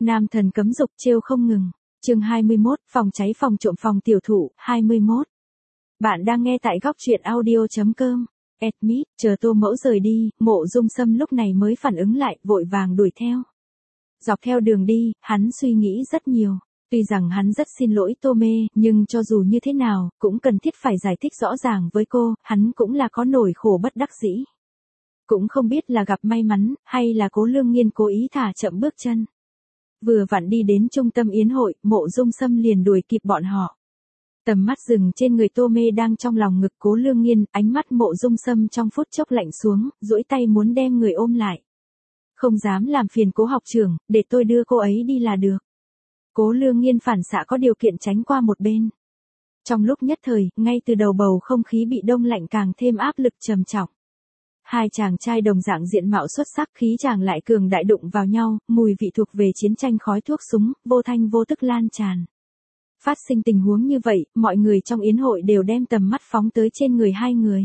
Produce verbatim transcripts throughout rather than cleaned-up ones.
Nam thần cấm dục trêu không ngừng. Chương hai mươi mốt, phòng cháy phòng trộm phòng tiểu thụ, hai mươi mốt. Bạn đang nghe tại góc truyện audio chấm com. Admit, chờ Tô Mẫu rời đi, Mộ Dung Sâm lúc này mới phản ứng lại, vội vàng đuổi theo. Dọc theo đường đi, hắn suy nghĩ rất nhiều. Tuy rằng hắn rất xin lỗi Tô Mê, nhưng cho dù như thế nào, cũng cần thiết phải giải thích rõ ràng với cô, hắn cũng là có nỗi khổ bất đắc dĩ. Cũng không biết là gặp may mắn, hay là Cố Lương Nghiên cố ý thả chậm bước chân. Vừa vặn đi đến trung tâm yến hội, Mộ Dung Sâm liền đuổi kịp bọn họ. Tầm mắt dừng trên người Tô Mê đang trong lòng ngực Cố Lương Nghiên, ánh mắt Mộ Dung Sâm trong phút chốc lạnh xuống, duỗi tay muốn đem người ôm lại. Không dám làm phiền Cố học trưởng, để tôi đưa cô ấy đi là được. Cố Lương Nghiên phản xạ có điều kiện tránh qua một bên. Trong lúc nhất thời, ngay từ đầu bầu không khí bị đông lạnh càng thêm áp lực trầm trọng. Hai chàng trai đồng dạng diện mạo xuất sắc, khí chàng lại cường đại đụng vào nhau, mùi vị thuộc về chiến tranh khói thuốc súng, vô thanh vô tức lan tràn. Phát sinh tình huống như vậy, mọi người trong yến hội đều đem tầm mắt phóng tới trên người hai người.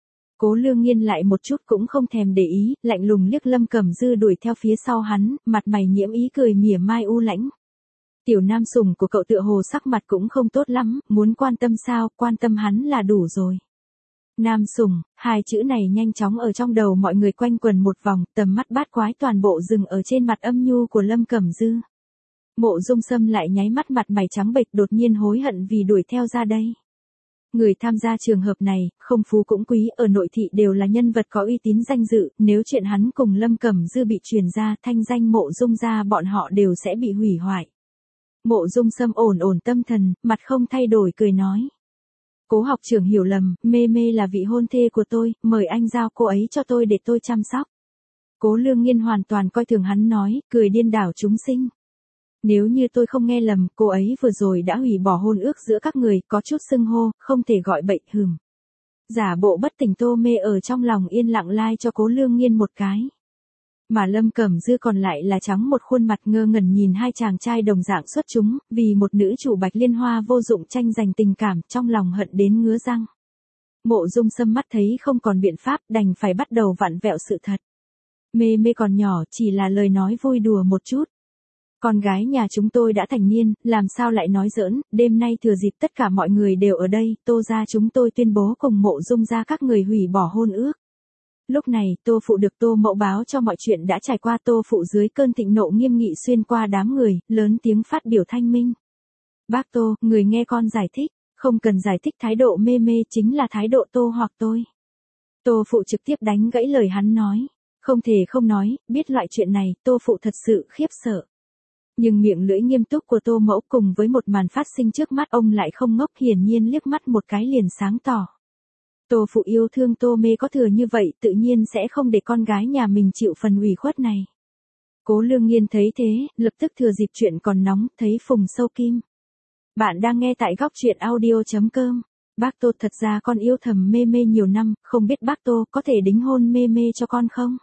Cố Lương Nghiên lại một chút cũng không thèm để ý, lạnh lùng liếc Lâm Cẩm Dư đuổi theo phía sau hắn, mặt mày nhiễm ý cười mỉa mai u lãnh. Tiểu nam sủng của cậu tựa hồ sắc mặt cũng không tốt lắm, muốn quan tâm sao, quan tâm hắn là đủ rồi. Nam sủng, hai chữ này nhanh chóng ở trong đầu mọi người quanh quần một vòng, tầm mắt bát quái toàn bộ dừng ở trên mặt âm nhu của Lâm Cẩm Dư. Mộ Dung Sâm lại nháy mắt mặt mày trắng bệch, đột nhiên hối hận vì đuổi theo ra đây. Người tham gia trường hợp này, không phú cũng quý, ở nội thị đều là nhân vật có uy tín danh dự, nếu chuyện hắn cùng Lâm Cẩm Dư bị truyền ra, thanh danh Mộ Dung gia bọn họ đều sẽ bị hủy hoại. Mộ Dung Sâm ổn ổn tâm thần, mặt không thay đổi cười nói. Cố học trưởng hiểu lầm, Mê Mê là vị hôn thê của tôi, mời anh giao cô ấy cho tôi để tôi chăm sóc. Cố Lương Nghiên hoàn toàn coi thường hắn nói, cười điên đảo chúng sinh. Nếu như tôi không nghe lầm, cô ấy vừa rồi đã hủy bỏ hôn ước giữa các người, có chút xưng hô, không thể gọi bậy hừm. Giả bộ bất tỉnh Tô Mê ở trong lòng yên lặng lai cho Cố Lương Nghiên một cái. Mà Lâm Cẩm Dư còn lại là trắng một khuôn mặt ngơ ngẩn nhìn hai chàng trai đồng dạng xuất chúng, vì một nữ chủ Bạch Liên Hoa vô dụng tranh giành tình cảm, trong lòng hận đến ngứa răng. Mộ Dung Sâm mắt thấy không còn biện pháp, đành phải bắt đầu vặn vẹo sự thật. Mê Mê còn nhỏ, chỉ là lời nói vui đùa một chút. Con gái nhà chúng tôi đã thành niên, làm sao lại nói giỡn, đêm nay thừa dịp tất cả mọi người đều ở đây, Tô gia chúng tôi tuyên bố cùng Mộ Dung gia các người hủy bỏ hôn ước. Lúc này, Tô phụ được Tô mẫu báo cho mọi chuyện đã trải qua, Tô phụ dưới cơn thịnh nộ nghiêm nghị xuyên qua đám người, lớn tiếng phát biểu thanh minh. Bác Tô, người nghe con giải thích, không cần giải thích, thái độ Mê Mê chính là thái độ Tô hoặc tôi. Tô phụ trực tiếp đánh gãy lời hắn nói. Không thể không nói, biết loại chuyện này, Tô phụ thật sự khiếp sợ. Nhưng miệng lưỡi nghiêm túc của Tô mẫu cùng với một màn phát sinh trước mắt ông lại không ngốc, hiển nhiên liếc mắt một cái liền sáng tỏ. Tô phụ yêu thương Tô Mê có thừa như vậy, tự nhiên sẽ không để con gái nhà mình chịu phần ủy khuất này. Cố Lương Nghiên thấy thế, lập tức thừa dịp chuyện còn nóng, thấy phùng sâu kim. Bạn đang nghe tại góc truyện audio chấm com. Bác Tô, thật ra con yêu thầm Mê Mê nhiều năm, không biết bác Tô có thể đính hôn Mê Mê cho con không?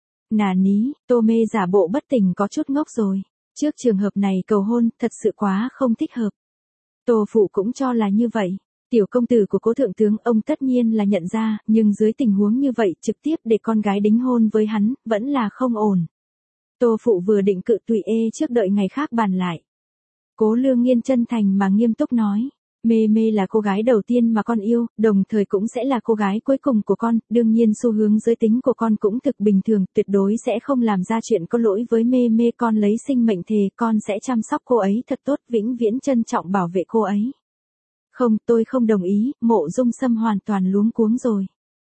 Nà ní, Tô Mê giả bộ bất tỉnh có chút ngốc rồi. Trước trường hợp này cầu hôn, thật sự quá không thích hợp. Tô phụ cũng cho là như vậy. Tiểu công tử của Cố thượng tướng, ông tất nhiên là nhận ra, nhưng dưới tình huống như vậy, trực tiếp để con gái đính hôn với hắn, vẫn là không ổn. Tô phụ vừa định cự tùy ê trước đợi ngày khác bàn lại. Cố Lương Nghiên chân thành mà nghiêm túc nói. Mê Mê là cô gái đầu tiên mà con yêu, đồng thời cũng sẽ là cô gái cuối cùng của con, đương nhiên xu hướng giới tính của con cũng thực bình thường, tuyệt đối sẽ không làm ra chuyện có lỗi với Mê Mê, con lấy sinh mệnh thề, con sẽ chăm sóc cô ấy thật tốt, vĩnh viễn trân trọng bảo vệ cô ấy. Không, tôi không đồng ý, Mộ Dung Sâm hoàn toàn luống cuống rồi.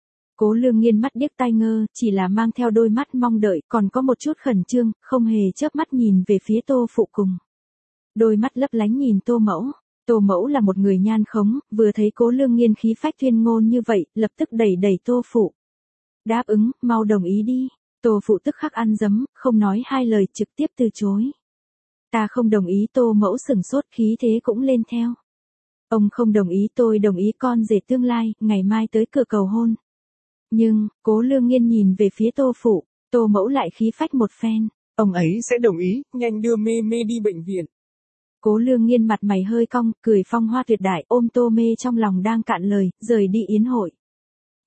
Cố Lương Nghiên mắt điếc tai ngơ, chỉ là mang theo đôi mắt mong đợi, còn có một chút khẩn trương, không hề chớp mắt nhìn về phía Tô phụ cùng. Đôi mắt lấp lánh nhìn Tô mẫu. Tô mẫu là một người nhan khống, vừa thấy Cố Lương Nghiên khí phách tuyên ngôn như vậy, lập tức đẩy đẩy Tô phụ. Đáp ứng, mau đồng ý đi. Tô phụ tức khắc ăn dấm, không nói hai lời, trực tiếp từ chối. Ta không đồng ý. Tô mẫu sửng sốt, khí thế cũng lên theo. Ông không đồng ý, tôi đồng ý, con rể tương lai, ngày mai tới cửa cầu hôn. Nhưng, Cố Lương Nghiên nhìn về phía Tô phụ, Tô mẫu lại khí phách một phen. Ông ấy sẽ đồng ý, nhanh đưa Mê Mê đi bệnh viện. Cố Lương Nghiên mặt mày hơi cong, cười phong hoa tuyệt đại, ôm Tô Mê trong lòng đang cạn lời, rời đi yến hội.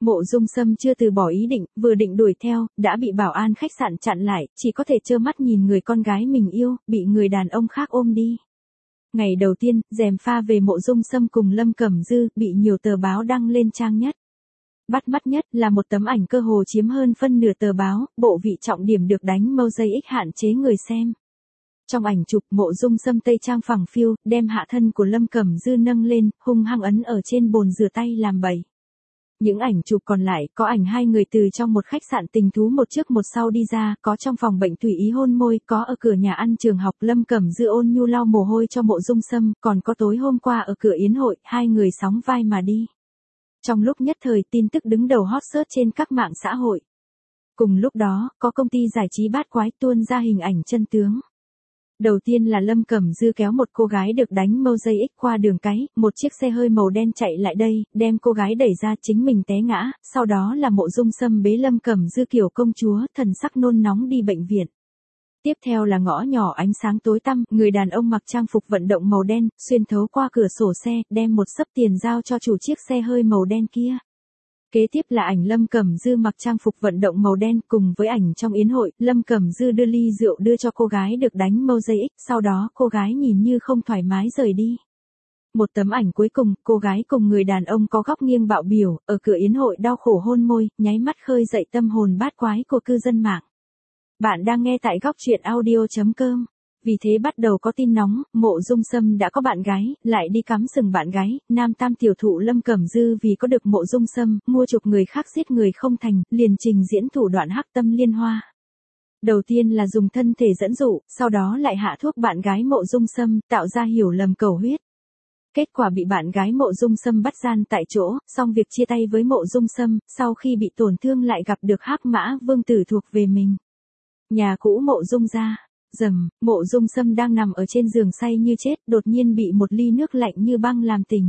Mộ Dung Sâm chưa từ bỏ ý định, vừa định đuổi theo, đã bị bảo an khách sạn chặn lại, chỉ có thể trơ mắt nhìn người con gái mình yêu, bị người đàn ông khác ôm đi. Ngày đầu tiên, gièm pha về Mộ Dung Sâm cùng Lâm Cẩm Dư, bị nhiều tờ báo đăng lên trang nhất. Bắt mắt nhất là một tấm ảnh cơ hồ chiếm hơn phân nửa tờ báo, bộ vị trọng điểm được đánh mosaic hạn chế người xem. Trong ảnh chụp, Mộ Dung Sâm tây trang phẳng phiu, đem hạ thân của Lâm Cẩm Dư nâng lên, hung hăng ấn ở trên bồn rửa tay làm bậy. Những ảnh chụp còn lại, có ảnh hai người từ trong một khách sạn tình thú một trước một sau đi ra, có trong phòng bệnh tùy ý hôn môi, có ở cửa nhà ăn trường học Lâm Cẩm Dư ôn nhu lau mồ hôi cho Mộ Dung Sâm, còn có tối hôm qua ở cửa yến hội, hai người sóng vai mà đi. Trong lúc nhất thời tin tức đứng đầu hot search trên các mạng xã hội. Cùng lúc đó, có công ty giải trí bát quái tuôn ra hình ảnh chân tướng. Đầu tiên là Lâm Cẩm Dư kéo một cô gái được đánh mosaic qua đường cái, một chiếc xe hơi màu đen chạy lại đây, đem cô gái đẩy ra chính mình té ngã, sau đó là Mộ Dung Sâm bế Lâm Cẩm Dư kiểu công chúa, thần sắc nôn nóng đi bệnh viện. Tiếp theo là ngõ nhỏ ánh sáng tối tăm, người đàn ông mặc trang phục vận động màu đen, xuyên thấu qua cửa sổ xe, đem một xấp tiền giao cho chủ chiếc xe hơi màu đen kia. Kế tiếp là ảnh Lâm Cẩm Dư mặc trang phục vận động màu đen cùng với ảnh trong yến hội, Lâm Cẩm Dư đưa ly rượu đưa cho cô gái được đánh mosaic, sau đó cô gái nhìn như không thoải mái rời đi. Một tấm ảnh cuối cùng, cô gái cùng người đàn ông có góc nghiêng bạo biểu, ở cửa yến hội đau khổ hôn môi, nháy mắt khơi dậy tâm hồn bát quái của cư dân mạng. Bạn đang nghe tại góc truyện audio chấm com. Vì thế bắt đầu có tin nóng, Mộ Dung Sâm đã có bạn gái, lại đi cắm sừng bạn gái, nam tam tiểu thụ Lâm Cẩm Dư vì có được Mộ Dung Sâm, mua chuộc người khác giết người không thành, liền trình diễn thủ đoạn hắc tâm liên hoa. Đầu tiên là dùng thân thể dẫn dụ, sau đó lại hạ thuốc bạn gái Mộ Dung Sâm, tạo ra hiểu lầm cầu huyết. Kết quả bị bạn gái Mộ Dung Sâm bắt gian tại chỗ, xong việc chia tay với Mộ Dung Sâm, sau khi bị tổn thương lại gặp được Hắc Mã Vương Tử thuộc về mình. Nhà cũ Mộ Dung gia. Dầm, Mộ Dung Sâm đang nằm ở trên giường say như chết, đột nhiên bị một ly nước lạnh như băng làm tỉnh.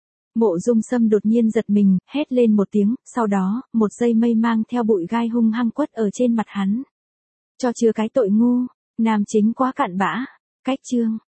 Mộ Dung Sâm đột nhiên giật mình, hét lên một tiếng, sau đó, một dây mây mang theo bụi gai hung hăng quất ở trên mặt hắn. Cho chừa cái tội ngu, nam chính quá cặn bã. Cách chương.